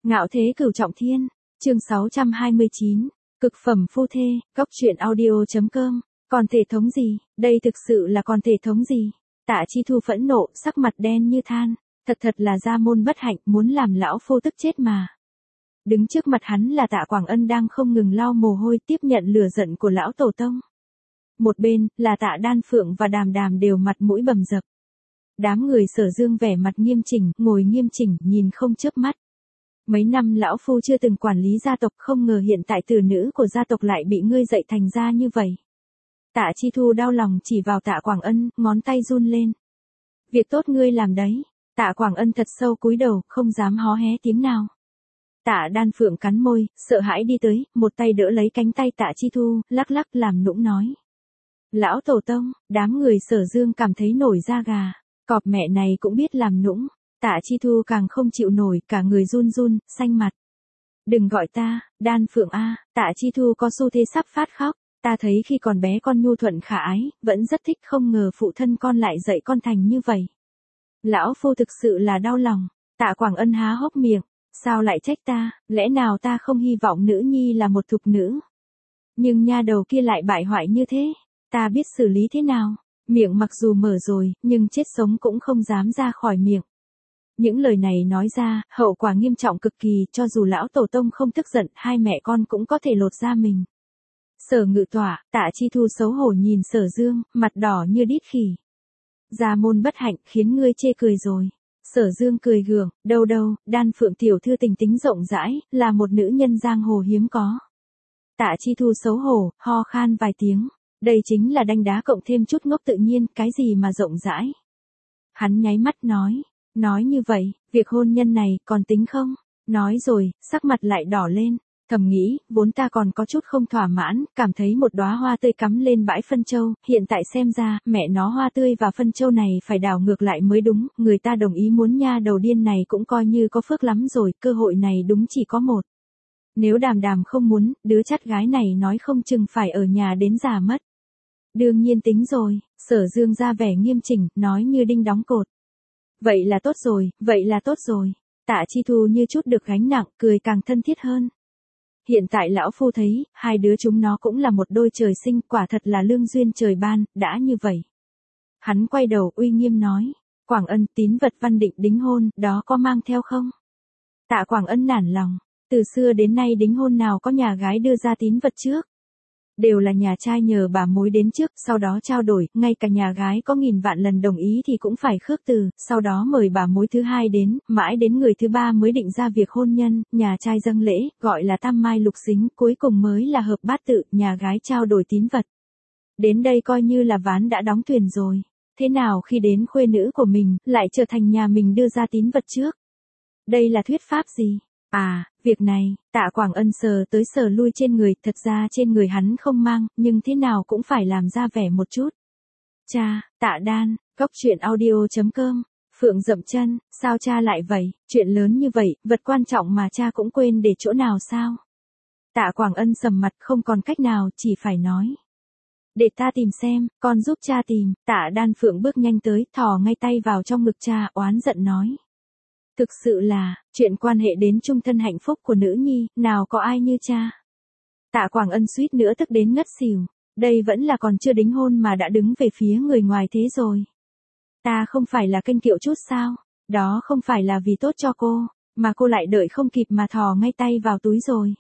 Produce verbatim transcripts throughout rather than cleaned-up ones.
Ngạo thế cửu trọng thiên, chương sáu trăm hai mươi chín, cực phẩm phu thê, góc truyện audio.com, còn thể thống gì, đây thực sự là còn thể thống gì? Tạ Chi Thu phẫn nộ, sắc mặt đen như than, thật thật là gia môn bất hạnh, muốn làm lão phu tức chết mà. Đứng trước mặt hắn là Tạ Quảng Ân đang không ngừng lau mồ hôi tiếp nhận lửa giận của lão tổ tông. Một bên, là Tạ Đan Phượng và Đàm Đàm đều mặt mũi bầm dập. Đám người Sở Dương vẻ mặt nghiêm chỉnh, ngồi nghiêm chỉnh, nhìn không chớp mắt. Mấy năm lão phu chưa từng quản lý gia tộc, không ngờ hiện tại tử nữ của gia tộc lại bị ngươi dạy thành ra như vậy. Tạ Chi Thu đau lòng chỉ vào Tạ Quảng Ân, ngón tay run lên. Việc tốt ngươi làm đấy. Tạ Quảng Ân thật sâu cúi đầu, không dám hó hé tiếng nào. Tạ Đan Phượng cắn môi, sợ hãi đi tới, một tay đỡ lấy cánh tay Tạ Chi Thu, lắc lắc làm nũng nói. Lão tổ tông, đám người Sở Dương cảm thấy nổi da gà, cọp mẹ này cũng biết làm nũng. Tạ Chi Thu càng không chịu nổi, cả người run run, xanh mặt. Đừng gọi ta, Đan Phượng a. Tạ Chi Thu có xu thế sắp phát khóc. Ta thấy khi còn bé con nhu thuận khả ái, vẫn rất thích, không ngờ phụ thân con lại dạy con thành như vậy. Lão phu thực sự là đau lòng. Tạ Quảng Ân há hốc miệng. Sao lại trách ta, lẽ nào ta không hy vọng nữ nhi là một thục nữ? Nhưng nha đầu kia lại bại hoại như thế, ta biết xử lý thế nào? Miệng mặc dù mở rồi, nhưng chết sống cũng không dám ra khỏi miệng. Những lời này nói ra, hậu quả nghiêm trọng cực kỳ, cho dù lão tổ tông không tức giận, hai mẹ con cũng có thể lột da mình. Sở Ngự Tọa, Tạ Chi Thu xấu hổ nhìn Sở Dương, mặt đỏ như đít khỉ. Gia môn bất hạnh, khiến ngươi chê cười rồi. Sở Dương cười gượng, đâu đâu, Đan Phượng tiểu thư tình tính rộng rãi, là một nữ nhân giang hồ hiếm có. Tạ Chi Thu xấu hổ, ho khan vài tiếng. Đây chính là đanh đá cộng thêm chút ngốc tự nhiên, cái gì mà rộng rãi. Hắn nháy mắt nói, nói như vậy, việc hôn nhân này còn tính không? Nói rồi, sắc mặt lại đỏ lên. Thầm nghĩ, vốn ta còn có chút không thỏa mãn, cảm thấy một đóa hoa tươi cắm lên bãi phân châu, hiện tại xem ra, mẹ nó hoa tươi và phân châu này phải đảo ngược lại mới đúng, người ta đồng ý muốn nha đầu điên này cũng coi như có phước lắm rồi, cơ hội này đúng chỉ có một. Nếu Đàm Đàm không muốn, đứa chắt gái này nói không chừng phải ở nhà đến già mất. Đương nhiên tính rồi, Sở Dương ra vẻ nghiêm chỉnh, nói như đinh đóng cột. Vậy là tốt rồi, vậy là tốt rồi. Tạ Chi Thu như chút được gánh nặng, cười càng thân thiết hơn. Hiện tại lão phu thấy, hai đứa chúng nó cũng là một đôi trời sinh, quả thật là lương duyên trời ban, đã như vậy. Hắn quay đầu uy nghiêm nói, Quảng Ân tín vật văn định đính hôn, đó có mang theo không? Tạ Quảng Ân nản lòng, từ xưa đến nay đính hôn nào có nhà gái đưa ra tín vật trước? Đều là nhà trai nhờ bà mối đến trước, sau đó trao đổi, ngay cả nhà gái có nghìn vạn lần đồng ý thì cũng phải khước từ, sau đó mời bà mối thứ hai đến, mãi đến người thứ ba mới định ra việc hôn nhân, nhà trai dâng lễ, gọi là tam mai lục xính, cuối cùng mới là hợp bát tự, nhà gái trao đổi tín vật. Đến đây coi như là ván đã đóng thuyền rồi. Thế nào khi đến khuê nữ của mình, lại trở thành nhà mình đưa ra tín vật trước? Đây là thuyết pháp gì? À, việc này, Tạ Quảng Ân sờ tới sờ lui trên người, thật ra trên người hắn không mang, nhưng thế nào cũng phải làm ra vẻ một chút. Cha, Tạ Đan, góc truyện audio.com, Phượng dậm chân, sao cha lại vậy, chuyện lớn như vậy, vật quan trọng mà cha cũng quên để chỗ nào sao? Tạ Quảng Ân sầm mặt không còn cách nào, chỉ phải nói. Để ta tìm xem, con giúp cha tìm. Tạ Đan Phượng bước nhanh tới, thò ngay tay vào trong ngực cha, oán giận nói. Thực sự là, chuyện quan hệ đến chung thân hạnh phúc của nữ nhi, nào có ai như cha. Tạ Quảng Ân suýt nữa tức đến ngất xỉu, đây vẫn là còn chưa đính hôn mà đã đứng về phía người ngoài thế rồi. Ta không phải là kênh kiệu chút sao, đó không phải là vì tốt cho cô, mà cô lại đợi không kịp mà thò ngay tay vào túi rồi.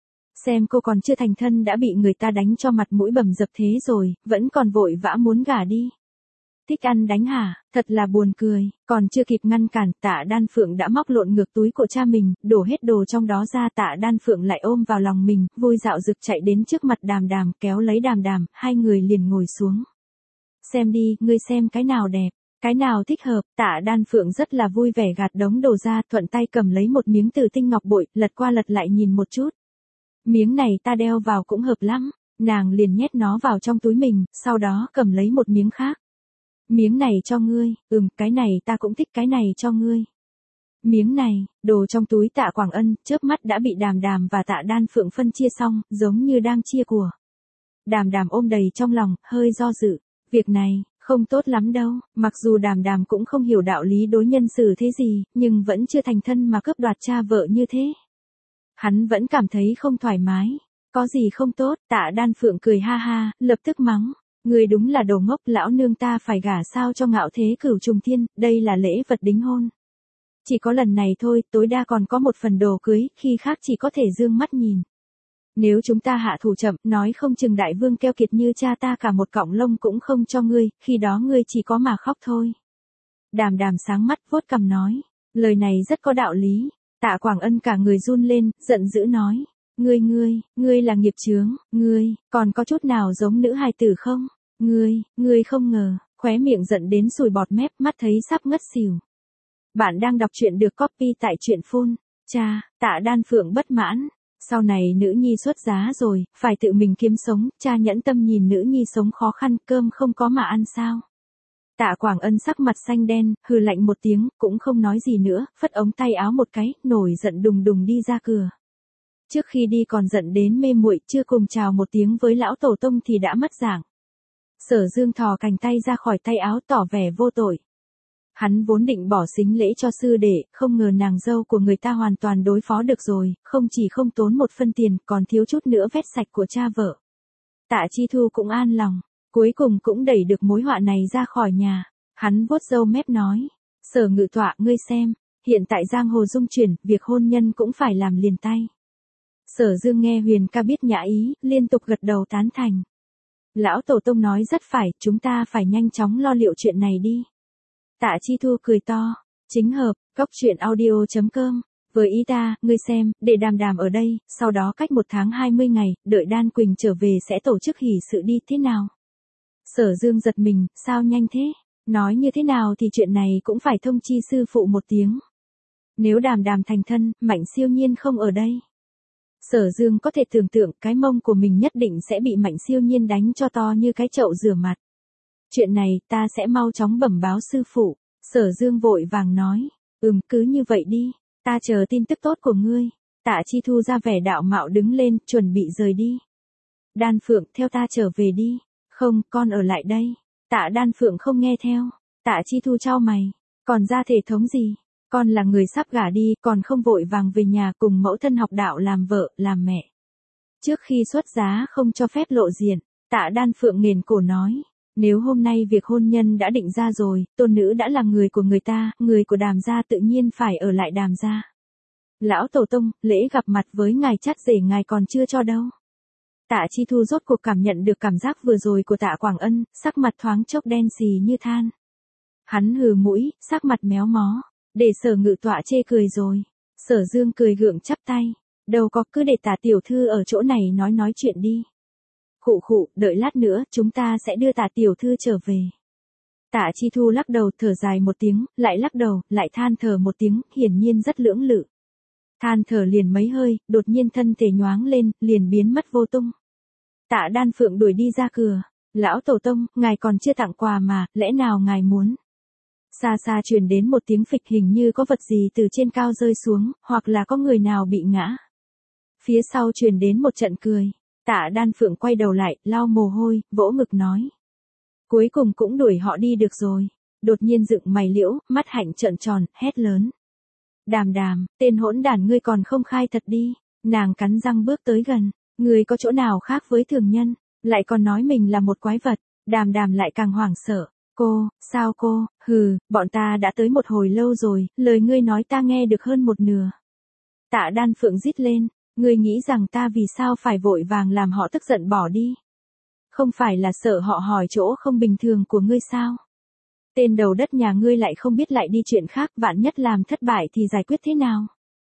Xem cô còn chưa thành thân đã bị người ta đánh cho mặt mũi bầm dập thế rồi, vẫn còn vội vã muốn gả đi. Thích ăn đánh hả, thật là buồn cười, còn chưa kịp ngăn cản, Tạ Đan Phượng đã móc lộn ngược túi của cha mình, đổ hết đồ trong đó ra, Tạ Đan Phượng lại ôm vào lòng mình, vui dạo dực chạy đến trước mặt Đàm Đàm, kéo lấy Đàm Đàm, hai người liền ngồi xuống. Xem đi, ngươi xem cái nào đẹp, cái nào thích hợp, Tạ Đan Phượng rất là vui vẻ gạt đống đồ ra, thuận tay cầm lấy một miếng từ tinh ngọc bội, lật qua lật lại nhìn một chút. Miếng này ta đeo vào cũng hợp lắm, nàng liền nhét nó vào trong túi mình, sau đó cầm lấy một miếng khác. Miếng này cho ngươi, ừm, cái này ta cũng thích, cái này cho ngươi. Miếng này, đồ trong túi Tạ Quảng Ân, chớp mắt đã bị Đàm Đàm và Tạ Đan Phượng phân chia xong, giống như đang chia của. Đàm Đàm ôm đầy trong lòng, hơi do dự, việc này, Không tốt lắm đâu, mặc dù Đàm Đàm cũng không hiểu đạo lý đối nhân xử thế gì, nhưng vẫn chưa thành thân mà cướp đoạt cha vợ như thế. Hắn vẫn cảm thấy không thoải mái. Có gì không tốt, Tạ Đan Phượng cười ha ha, lập tức mắng. Người đúng là đồ ngốc, lão nương ta phải gả sao cho Ngạo Thế Cửu Trùng Thiên, đây là lễ vật đính hôn. Chỉ có lần này thôi, tối đa còn có một phần đồ cưới, khi khác chỉ có thể dương mắt nhìn. Nếu chúng ta hạ thủ chậm, nói không chừng đại vương keo kiệt như cha ta cả một cọng lông cũng không cho ngươi, khi đó ngươi chỉ có mà khóc thôi. Đàm Đàm sáng mắt vuốt cằm nói, lời này rất có đạo lý. Tạ Quảng Ân cả người run lên, giận dữ nói, ngươi ngươi, ngươi là nghiệp chướng, ngươi, còn có chút nào giống nữ hài tử không? Ngươi, ngươi không ngờ, khóe miệng giận đến sùi bọt mép, mắt thấy sắp ngất xỉu. Bạn đang đọc truyện được copy tại truyện phun. Cha, Tạ Đan Phượng bất mãn. Sau này nữ nhi xuất giá rồi, phải tự mình kiếm sống, cha nhẫn tâm nhìn nữ nhi sống khó khăn, cơm không có mà ăn sao. Tạ Quảng Ân sắc mặt xanh đen, hừ lạnh một tiếng, cũng không nói gì nữa, phất ống tay áo một cái, nổi giận đùng đùng đi ra cửa. Trước khi đi còn giận đến mê muội, chưa cùng chào một tiếng với lão tổ tông thì đã mất dạng. Sở Dương thò cành tay ra khỏi tay áo tỏ vẻ vô tội. Hắn vốn định bỏ sính lễ cho sư đệ, không ngờ nàng dâu của người ta hoàn toàn đối phó được rồi, không chỉ không tốn một phân tiền, còn thiếu chút nữa vét sạch của cha vợ. Tạ Chi Thu cũng an lòng, cuối cùng cũng đẩy được mối họa này ra khỏi nhà. Hắn vuốt râu mép nói, Sở Ngự Tọa, ngươi xem, hiện tại giang hồ dung chuyển, việc hôn nhân cũng phải làm liền tay. Sở Dương nghe Huyền ca biết nhã ý, liên tục gật đầu tán thành. Lão Tổ Tông nói rất phải, chúng ta phải nhanh chóng lo liệu chuyện này đi. Tạ Chi Thu cười to, chính hợp, cóc truyện audio chấm com. Với ý ta, ngươi xem, để Đàm Đàm ở đây, sau đó cách một tháng hai mươi ngày, đợi Đan Quỳnh trở về sẽ tổ chức hỷ sự đi, thế nào? Sở Dương giật mình, sao nhanh thế? Nói như thế nào thì chuyện này cũng phải thông chi sư phụ một tiếng. Nếu Đàm Đàm thành thân, Mạnh Siêu Nhiên không ở đây. Sở Dương có thể tưởng tượng cái mông của mình nhất định sẽ bị Mạnh Siêu Nhiên đánh cho to như cái chậu rửa mặt. Chuyện này ta sẽ mau chóng bẩm báo sư phụ. Sở Dương vội vàng nói, ừm cứ như vậy đi, ta chờ tin tức tốt của ngươi. Tạ Chi Thu ra vẻ đạo mạo đứng lên, chuẩn bị rời đi. Đan Phượng, theo ta trở về đi. Không, con ở lại đây. Tạ Đan Phượng không nghe theo. Tạ Chi Thu chau mày, còn ra thể thống gì? Con là người sắp gả đi, còn không vội vàng về nhà cùng mẫu thân học đạo làm vợ, làm mẹ. Trước khi xuất giá không cho phép lộ diện. Tạ Đan Phượng nghền cổ nói, nếu hôm nay việc hôn nhân đã định ra rồi, tôn nữ đã là người của người ta, người của Đàm gia tự nhiên phải ở lại Đàm gia. Lão Tổ Tông, lễ gặp mặt với ngài chắc rể ngài còn chưa cho đâu. Tạ Chi Thu rốt cuộc cảm nhận được cảm giác vừa rồi của Tạ Quảng Ân, sắc mặt thoáng chốc đen xì như than. Hắn hừ mũi, sắc mặt méo mó, để Sở Ngự Tọa chê cười rồi. Sở Dương cười gượng chắp tay, đâu có, cứ để Tạ tiểu thư ở chỗ này nói nói chuyện đi. Khụ khụ, đợi lát nữa, chúng ta sẽ đưa Tạ tiểu thư trở về. Tạ Chi Thu lắc đầu thở dài một tiếng, lại lắc đầu, lại than thở một tiếng, hiển nhiên rất lưỡng lự. Than thở liền mấy hơi, đột nhiên thân thể nhoáng lên, liền biến mất vô tung. Tạ Đan Phượng đuổi đi ra cửa. Lão Tổ Tông, ngài còn chưa tặng quà mà, lẽ nào ngài muốn? Xa xa truyền đến một tiếng phịch, hình như có vật gì từ trên cao rơi xuống, hoặc là có người nào bị ngã. Phía sau truyền đến một trận cười. Tạ Đan Phượng quay đầu lại, lau mồ hôi, vỗ ngực nói. Cuối cùng cũng đuổi họ đi được rồi. Đột nhiên dựng mày liễu, mắt hạnh trợn tròn, hét lớn. Đàm Đàm, tên hỗn đản ngươi còn không khai thật đi. Nàng cắn răng bước tới gần. Ngươi có chỗ nào khác với thường nhân, lại còn nói mình là một quái vật. Đàm Đàm lại càng hoảng sợ. Cô, sao cô, hừ, bọn ta đã tới một hồi lâu rồi, lời ngươi nói ta nghe được hơn một nửa. Tạ Đan Phượng rít lên, ngươi nghĩ rằng ta vì sao phải vội vàng làm họ tức giận bỏ đi? Không phải là sợ họ hỏi chỗ không bình thường của ngươi sao? Tên đầu đất nhà ngươi lại không biết lại đi chuyện khác, vạn nhất làm thất bại thì giải quyết thế nào?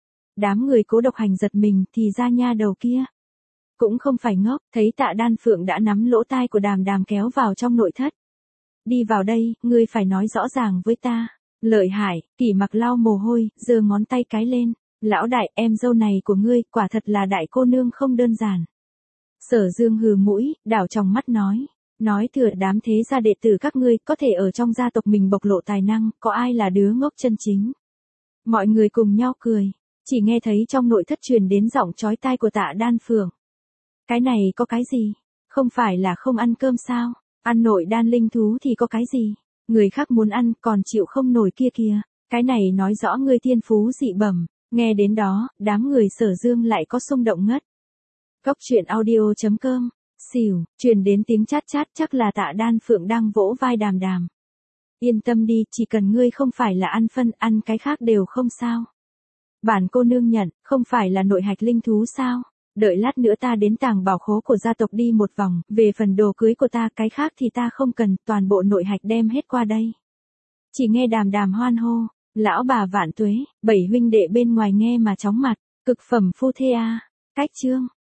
Đám người Cố Độc Hành giật mình thì ra nha đầu kia. Cũng không phải ngốc, thấy Tạ Đan Phượng đã nắm lỗ tai của Đàm Đàm kéo vào trong nội thất. Đi vào đây, ngươi phải nói rõ ràng với ta. Lợi hại, Kỷ Mặc lau mồ hôi, giơ ngón tay cái lên. Lão đại, em dâu này của ngươi, quả thật là đại cô nương không đơn giản. Sở Dương hừ mũi, đảo trong mắt nói. Nói thừa đám thế gia đệ tử các ngươi, có thể ở trong gia tộc mình bộc lộ tài năng, có ai là đứa ngốc chân chính. Mọi người cùng nhau cười. Chỉ nghe thấy trong nội thất truyền đến giọng chói tai của Tạ Đan Phượng. Cái này có cái gì? Không phải là không ăn cơm sao? Ăn nội đan linh thú thì có cái gì? Người khác muốn ăn còn chịu không nổi kia kìa. Cái này nói rõ ngươi thiên phú dị bẩm. Nghe đến đó, đám người Sở Dương lại có xung động ngất. Góc truyện audio chấm com. Xỉu, truyền đến tiếng chát chát chắc là Tạ Đan Phượng đang vỗ vai Đàm Đàm. Yên tâm đi, chỉ cần ngươi không phải là ăn phân, ăn cái khác đều không sao. Bản cô nương nhận, không phải là nội hạch linh thú sao? Đợi lát nữa ta đến tàng bảo khố của gia tộc đi một vòng, về phần đồ cưới của ta cái khác thì ta không cần, toàn bộ nội hạch đem hết qua đây. Chỉ nghe Đàm Đàm hoan hô, lão bà vạn tuế, bảy huynh đệ bên ngoài nghe mà chóng mặt, cực phẩm phu thê a. Cách chương